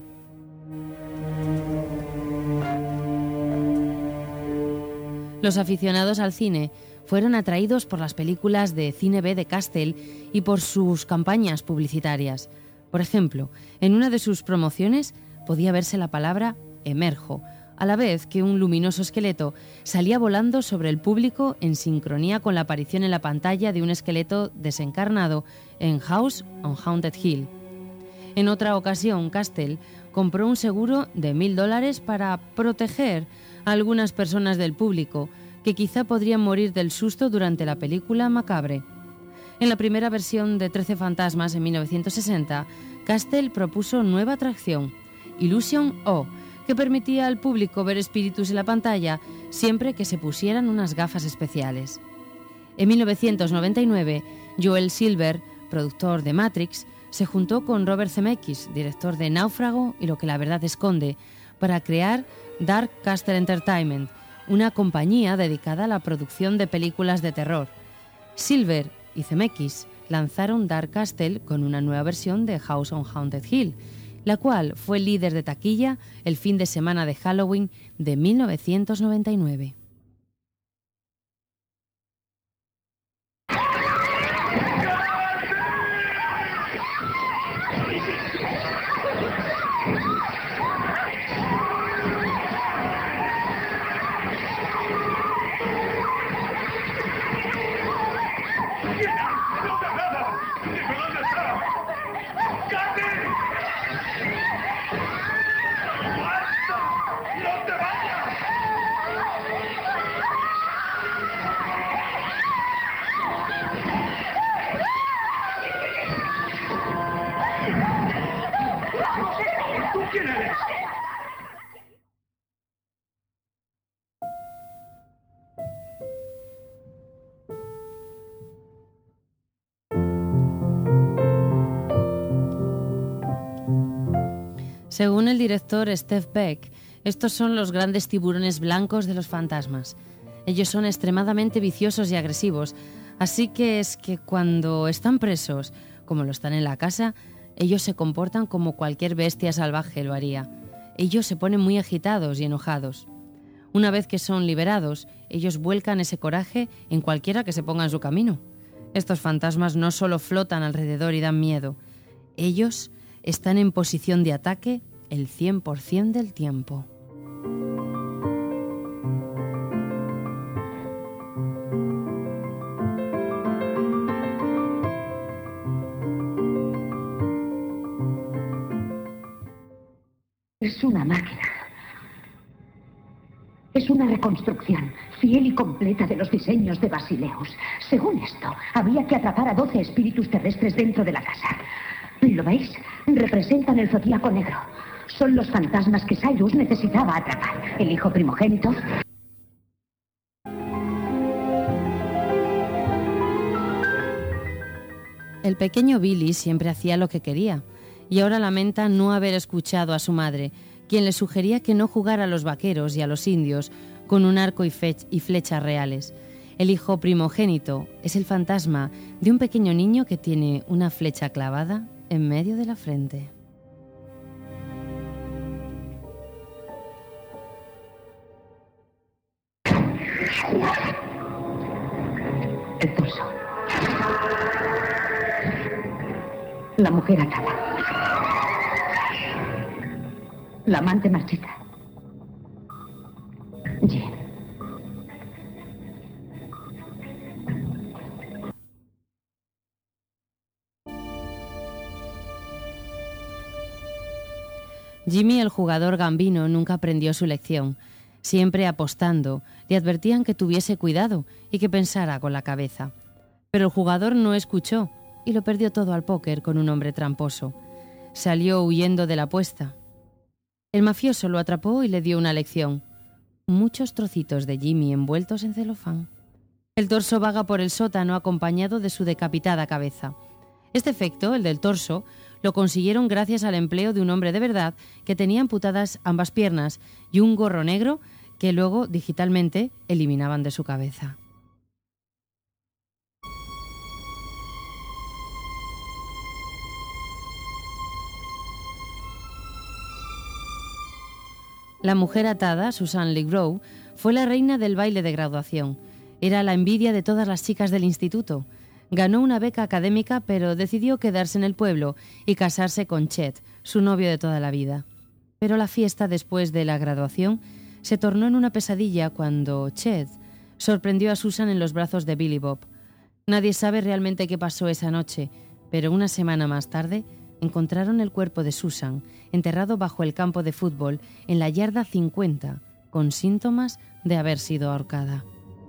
Los aficionados al cine fueron atraídos por las películas de Cine B de Castell y por sus campañas publicitarias. Por ejemplo, en una de sus promociones podía verse la palabra emerjo, a la vez que un luminoso esqueleto salía volando sobre el público en sincronía con la aparición en la pantalla de un esqueleto desencarnado en House on Haunted Hill. En otra ocasión, Castell compró un seguro de mil dólares para proteger a algunas personas del público que quizá podrían morir del susto durante la película Macabre. En la primera versión de Trece fantasmas en mil novecientos sesenta, Castell propuso nueva atracción, Illusion O, que permitía al público ver espíritus en la pantalla siempre que se pusieran unas gafas especiales. En mil novecientos noventa y nueve, Joel Silver, productor de Matrix, se juntó con Robert Zemeckis, director de Náufrago y Lo que la verdad esconde, para crear Dark Castle Entertainment, una compañía dedicada a la producción de películas de terror. Silver y Zemeckis lanzaron Dark Castle con una nueva versión de House on Haunted Hill, la cual fue líder de taquilla el fin de semana de Halloween de mil novecientos noventa y nueve. Según el director Steve Beck, estos son los grandes tiburones blancos de los fantasmas. Ellos son extremadamente viciosos y agresivos, así que es que cuando están presos, como lo están en la casa, ellos se comportan como cualquier bestia salvaje lo haría. Ellos se ponen muy agitados y enojados. Una vez que son liberados, ellos vuelcan ese coraje en cualquiera que se ponga en su camino. Estos fantasmas no solo flotan alrededor y dan miedo, ellos están en posición de ataque el cien por ciento del tiempo. Es una máquina. Es una reconstrucción fiel y completa de los diseños de Basileus. Según esto, había que atrapar a doce espíritus terrestres dentro de la casa. ¿Lo veis? Representan el zodíaco negro. Son los fantasmas que Cyrus necesitaba atrapar. El hijo primogénito. El pequeño Billy siempre hacía lo que quería, y ahora lamenta no haber escuchado a su madre, quien le sugería que no jugara a los vaqueros y a los indios con un arco y, fech- y flechas reales. El hijo primogénito es el fantasma de un pequeño niño que tiene una flecha clavada en medio de la frente. El torso. La mujer atada. La amante marchita. Jean. Jimmy, el jugador gambino, nunca aprendió su lección. Siempre apostando, le advertían que tuviese cuidado y que pensara con la cabeza. Pero el jugador no escuchó y lo perdió todo al póker con un hombre tramposo. Salió huyendo de la apuesta. El mafioso lo atrapó y le dio una lección. Muchos trocitos de Jimmy envueltos en celofán. El torso vaga por el sótano acompañado de su decapitada cabeza. Este efecto, el del torso, lo consiguieron gracias al empleo de un hombre de verdad que tenía amputadas ambas piernas y un gorro negro que luego digitalmente eliminaban de su cabeza. La mujer atada, Susan Legrow, fue la reina del baile de graduación. Era la envidia de todas las chicas del instituto. Ganó una beca académica, pero decidió quedarse en el pueblo y casarse con Chet, su novio de toda la vida. Pero la fiesta después de la graduación se tornó en una pesadilla cuando Chet sorprendió a Susan en los brazos de Billy Bob. Nadie sabe realmente qué pasó esa noche, pero una semana más tarde encontraron el cuerpo de Susan enterrado bajo el campo de fútbol en la yarda cincuenta, con síntomas de haber sido ahorcada.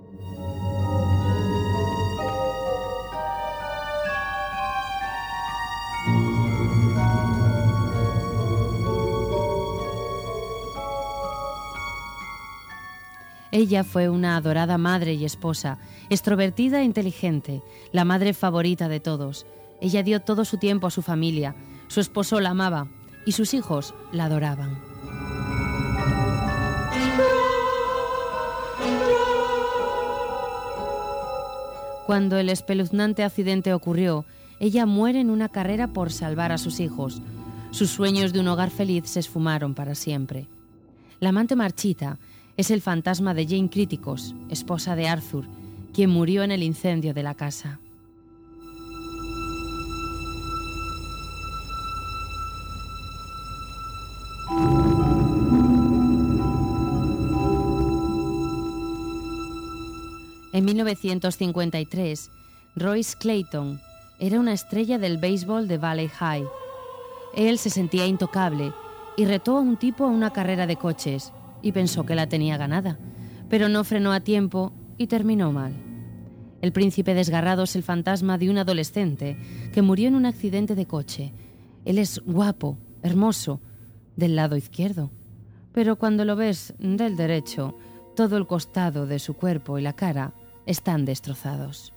Ella fue una adorada madre y esposa, extrovertida e inteligente, la madre favorita de todos. Ella dio todo su tiempo a su familia, su esposo la amaba y sus hijos la adoraban. Cuando el espeluznante accidente ocurrió, ella muere en una carrera por salvar a sus hijos. Sus sueños de un hogar feliz se esfumaron para siempre. La amante marchita es el fantasma de Jane Criticus, esposa de Arthur, quien murió en el incendio de la casa. En mil novecientos cincuenta y tres, Royce Clayton era una estrella del béisbol de Valley High. Él se sentía intocable y retó a un tipo a una carrera de coches y pensó que la tenía ganada, pero no frenó a tiempo y terminó mal. El príncipe desgarrado es el fantasma de un adolescente que murió en un accidente de coche. Él es guapo, hermoso, del lado izquierdo, pero cuando lo ves del derecho, todo el costado de su cuerpo y la cara están destrozados.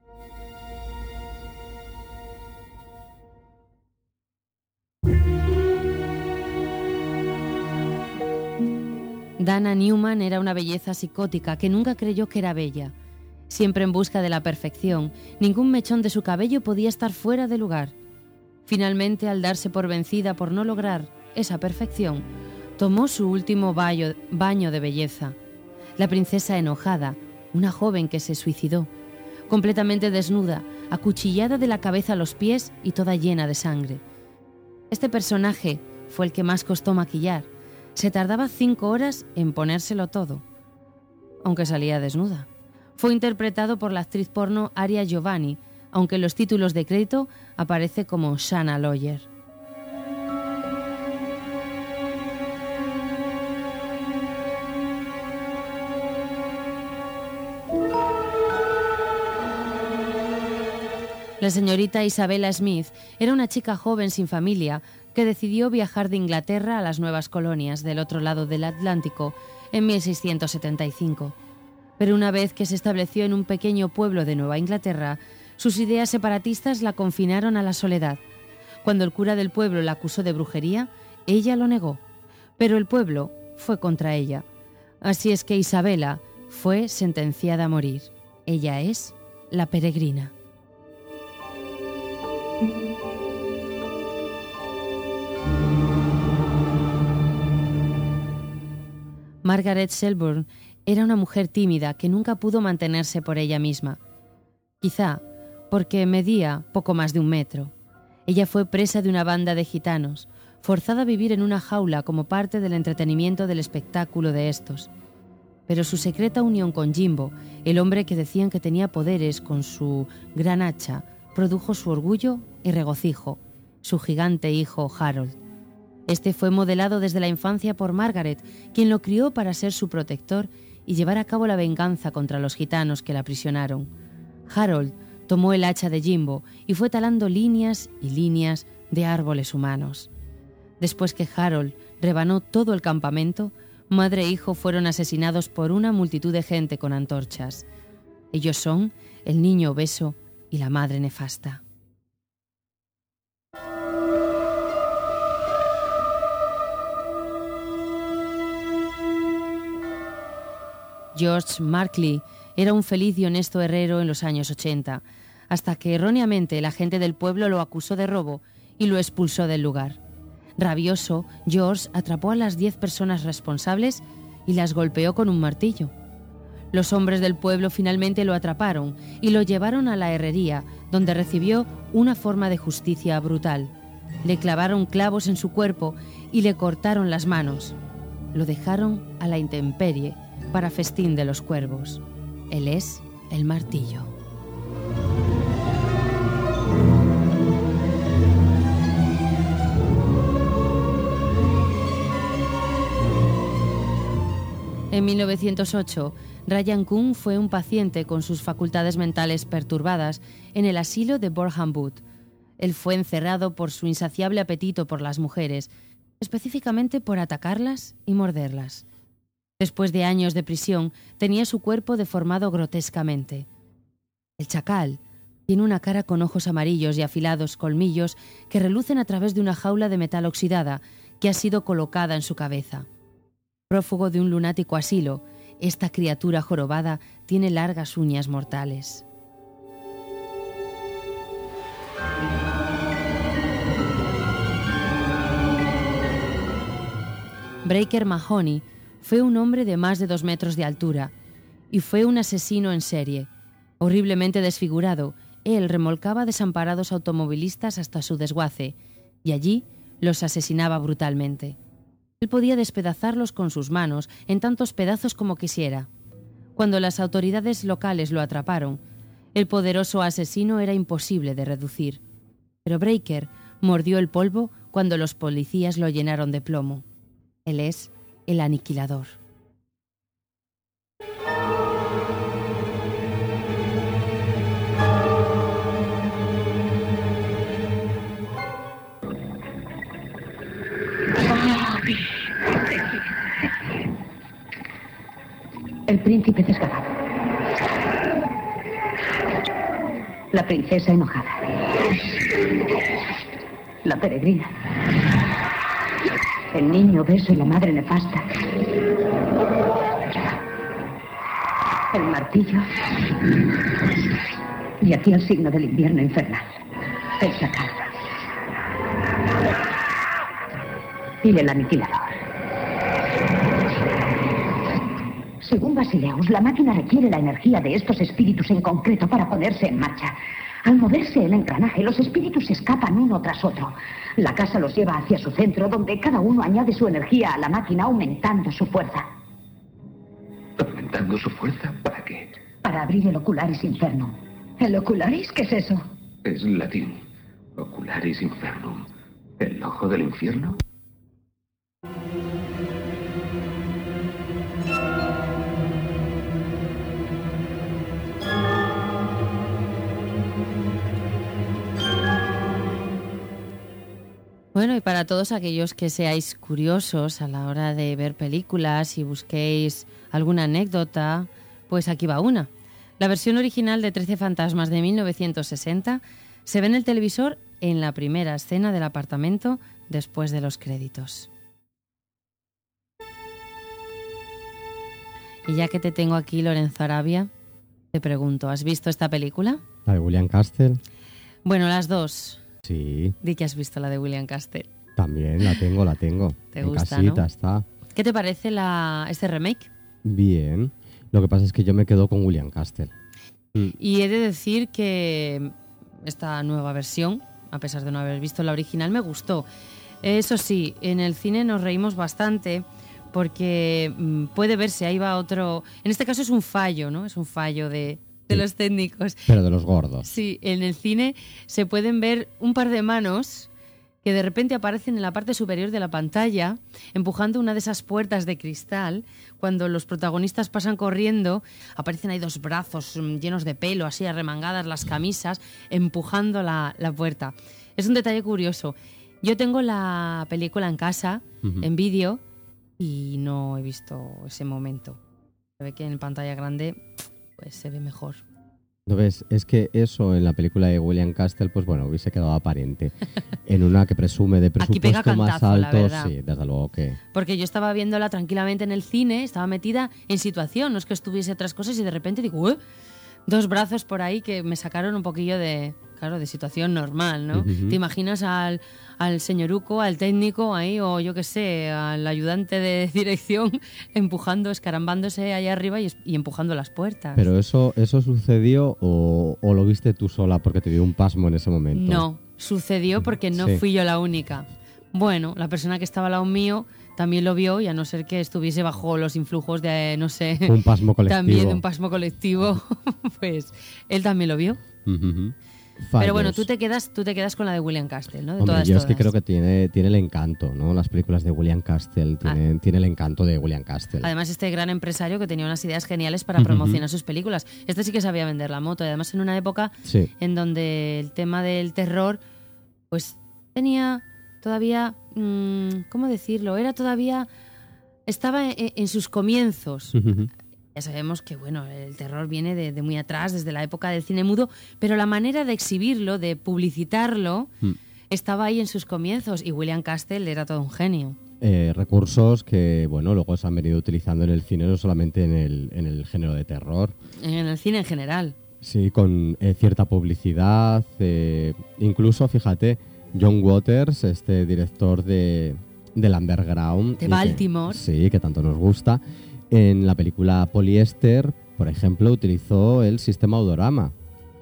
Dana Newman era una belleza psicótica que nunca creyó que era bella. Siempre en busca de la perfección, ningún mechón de su cabello podía estar fuera de lugar. Finalmente, al darse por vencida por no lograr esa perfección, tomó su último baño, baño de belleza. La princesa enojada, una joven que se suicidó, completamente desnuda, acuchillada de la cabeza a los pies y toda llena de sangre. Este personaje fue el que más costó maquillar. Se tardaba cinco horas en ponérselo todo, aunque salía desnuda. Fue interpretado por la actriz porno Aria Giovanni, aunque en los títulos de crédito aparece como Shanna Lawyer. La señorita Isabella Smith era una chica joven sin familia que decidió viajar de Inglaterra a las nuevas colonias del otro lado del Atlántico en mil seiscientos setenta y cinco. Pero una vez que se estableció en un pequeño pueblo de Nueva Inglaterra, sus ideas separatistas la confinaron a la soledad. Cuando el cura del pueblo la acusó de brujería, ella lo negó, pero el pueblo fue contra ella. Así es que Isabella fue sentenciada a morir. Ella es la peregrina. Margaret Shelburne era una mujer tímida que nunca pudo mantenerse por ella misma. Quizá porque medía poco más de un metro. Ella fue presa de una banda de gitanos, forzada a vivir en una jaula como parte del entretenimiento del espectáculo de estos. Pero su secreta unión con Jimbo, el hombre que decían que tenía poderes con su gran hacha, produjo su orgullo y regocijo, su gigante hijo Harold. Este fue modelado desde la infancia por Margaret, quien lo crió para ser su protector y llevar a cabo la venganza contra los gitanos que la aprisionaron. Harold tomó el hacha de Jimbo y fue talando líneas y líneas de árboles humanos. Después que Harold rebanó todo el campamento, madre e hijo fueron asesinados por una multitud de gente con antorchas. Ellos son el niño obeso y la madre nefasta. George Markley era un feliz y honesto herrero en los años ochenta, hasta que erróneamente la gente del pueblo lo acusó de robo y lo expulsó del lugar. Rabioso, George atrapó a las diez personas responsables y las golpeó con un martillo. Los hombres del pueblo finalmente lo atraparon y lo llevaron a la herrería, donde recibió una forma de justicia brutal. Le clavaron clavos en su cuerpo y le cortaron las manos. Lo dejaron a la intemperie para festín de los cuervos. Él es el martillo. En mil novecientos ocho, Ryan Kuhn fue un paciente con sus facultades mentales perturbadas en el asilo de Boreham Wood. Él fue encerrado por su insaciable apetito por las mujeres, específicamente por atacarlas y morderlas. Después de años de prisión, tenía su cuerpo deformado grotescamente. El chacal tiene una cara con ojos amarillos y afilados colmillos que relucen a través de una jaula de metal oxidada que ha sido colocada en su cabeza. Prófugo de un lunático asilo, esta criatura jorobada tiene largas uñas mortales. Breaker Mahoney fue un hombre de más de dos metros de altura y fue un asesino en serie. Horriblemente desfigurado, él remolcaba desamparados automovilistas hasta su desguace y allí los asesinaba brutalmente. Él podía despedazarlos con sus manos en tantos pedazos como quisiera. Cuando las autoridades locales lo atraparon, el poderoso asesino era imposible de reducir. Pero Breaker mordió el polvo cuando los policías lo llenaron de plomo. Él es el aniquilador. El príncipe desgarrado. La princesa enojada. La peregrina. El niño obeso y la madre nefasta. El martillo. Y aquí el signo del invierno infernal. El chacal. Y el aniquilador. Según Basileus, la máquina requiere la energía de estos espíritus en concreto para ponerse en marcha. Al moverse el engranaje, los espíritus escapan uno tras otro. La casa los lleva hacia su centro, donde cada uno añade su energía a la máquina, aumentando su fuerza. ¿Aumentando su fuerza? ¿Para qué? Para abrir el Ocularis Infernum. ¿El Ocularis? ¿Qué es eso? Es latín. Ocularis Infernum. ¿El ojo del infierno? Bueno, y para todos aquellos que seáis curiosos a la hora de ver películas y busquéis alguna anécdota, pues aquí va una. La versión original de Trece fantasmas de mil novecientos sesenta se ve en el televisor en la primera escena del apartamento después de los créditos. Y ya que te tengo aquí, Lorenzo Arabia, te pregunto, ¿has visto esta película? La de William Castle. Bueno, las dos. Sí. Di que has visto la de William Castle. También la tengo, la tengo. ¿Te en gusta, casita no? está. ¿Qué te parece la, este remake? Bien. Lo que pasa es que yo me quedo con William Castle. Mm. Y he de decir que esta nueva versión, a pesar de no haber visto la original, me gustó. Eso sí, en el cine nos reímos bastante porque mmm, puede verse, ahí va otro... En este caso es un fallo, ¿no? Es un fallo de, de los técnicos. Pero de los gordos. Sí, en el cine se pueden ver un par de manos que de repente aparecen en la parte superior de la pantalla, empujando una de esas puertas de cristal. Cuando los protagonistas pasan corriendo, aparecen ahí dos brazos llenos de pelo, así arremangadas las camisas, empujando la, la puerta. Es un detalle curioso. Yo tengo la película en casa, uh-huh. en vídeo, y no he visto ese momento. Se ve que en pantalla grande pues se ve mejor. ¿No ves? Es que eso en la película de William Castle, pues bueno, hubiese quedado aparente. En una que presume de presupuesto más alto, sí, desde luego que... Porque yo estaba viéndola tranquilamente en el cine, estaba metida en situación, no es que estuviese otras cosas y de repente digo, ¿eh? Dos brazos por ahí que me sacaron un poquillo de... Claro, de situación normal, ¿no? Uh-huh. Te imaginas al, al señoruco, al técnico ahí, o yo qué sé, al ayudante de dirección empujando, escarambándose allá arriba y, y empujando las puertas. ¿Pero eso, eso sucedió o, o lo viste tú sola porque te dio un pasmo en ese momento? No, sucedió porque no sí. fui yo la única. Bueno, la persona que estaba al lado mío también lo vio y a no ser que estuviese bajo los influjos de, no sé... Un pasmo colectivo. También de un pasmo colectivo, pues él también lo vio. Uh-huh. Fallos. Pero bueno, tú te quedas tú te quedas con la de William Castle, ¿no? De Hombre, todas, yo todas. es que creo que tiene, tiene el encanto, ¿no? Las películas de William Castle tienen, ah. tiene el encanto de William Castle. Además, este gran empresario que tenía unas ideas geniales para promocionar uh-huh. sus películas. Este sí que sabía vender la moto, y además en una época sí. en donde el tema del terror, pues tenía todavía, mmm, ¿cómo decirlo? Era todavía, estaba en, en sus comienzos. Uh-huh. Ya sabemos que bueno, el terror viene de, de muy atrás, desde la época del cine mudo, pero la manera de exhibirlo, de publicitarlo, mm. estaba ahí en sus comienzos y William Castle era todo un genio. Eh, recursos que bueno luego se han venido utilizando en el cine, no solamente en el, en el género de terror. En el cine en general. Sí, con eh, cierta publicidad, eh, incluso, fíjate, John Waters, este director de, del Underground. De Baltimore. Que, sí, que tanto nos gusta. En la película Polyester, por ejemplo, utilizó el sistema Odorama.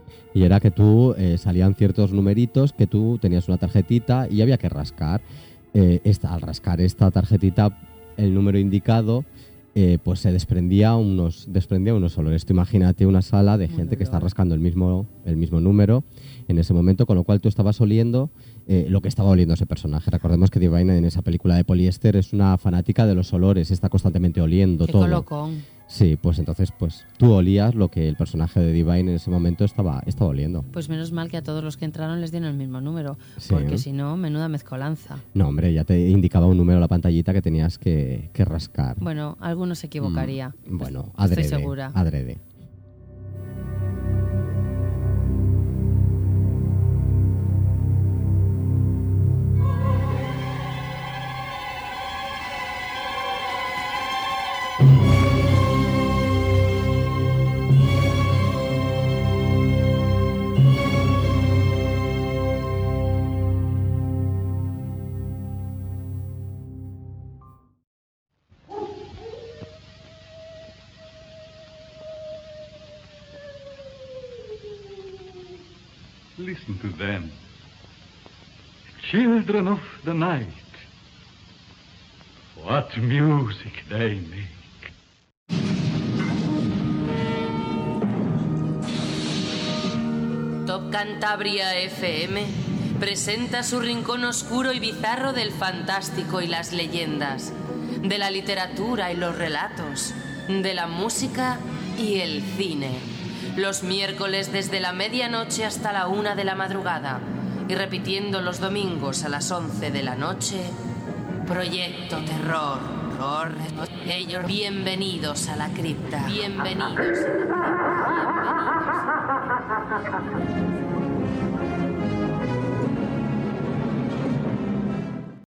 Y era que tú, eh, salían ciertos numeritos que tú tenías una tarjetita y había que rascar. Eh, esta, al rascar esta tarjetita, el número indicado, eh, pues se desprendía unos, desprendía unos olores. Tú imagínate una sala de gente que está rascando el mismo, el mismo número en ese momento, con lo cual tú estabas oliendo eh, lo que estaba oliendo ese personaje. Recordemos que Divine en esa película de Polyester es una fanática de los olores, está constantemente oliendo Qué todo. colocón. Sí, pues entonces pues tú olías lo que el personaje de Divine en ese momento estaba, estaba oliendo. Pues menos mal que a todos los que entraron les dieron el mismo número, sí. porque si no, menuda mezcolanza. No, hombre, ya te indicaba un número en la pantallita que tenías que, que rascar. Bueno, alguno se equivocaría. Mm, bueno, adrede. Estoy segura. Adrede. Listen to them. Children of the night. What music they make. Top Cantabria F M presenta su rincón oscuro y bizarro del fantástico y las leyendas, de la literatura y los relatos, de la música y el cine. Los miércoles desde la medianoche hasta la una de la madrugada y repitiendo los domingos a las once de la noche, Proyecto Terror. Ellos, bienvenidos a la cripta. Bienvenidos a la cripta. Bienvenidos a la cripta.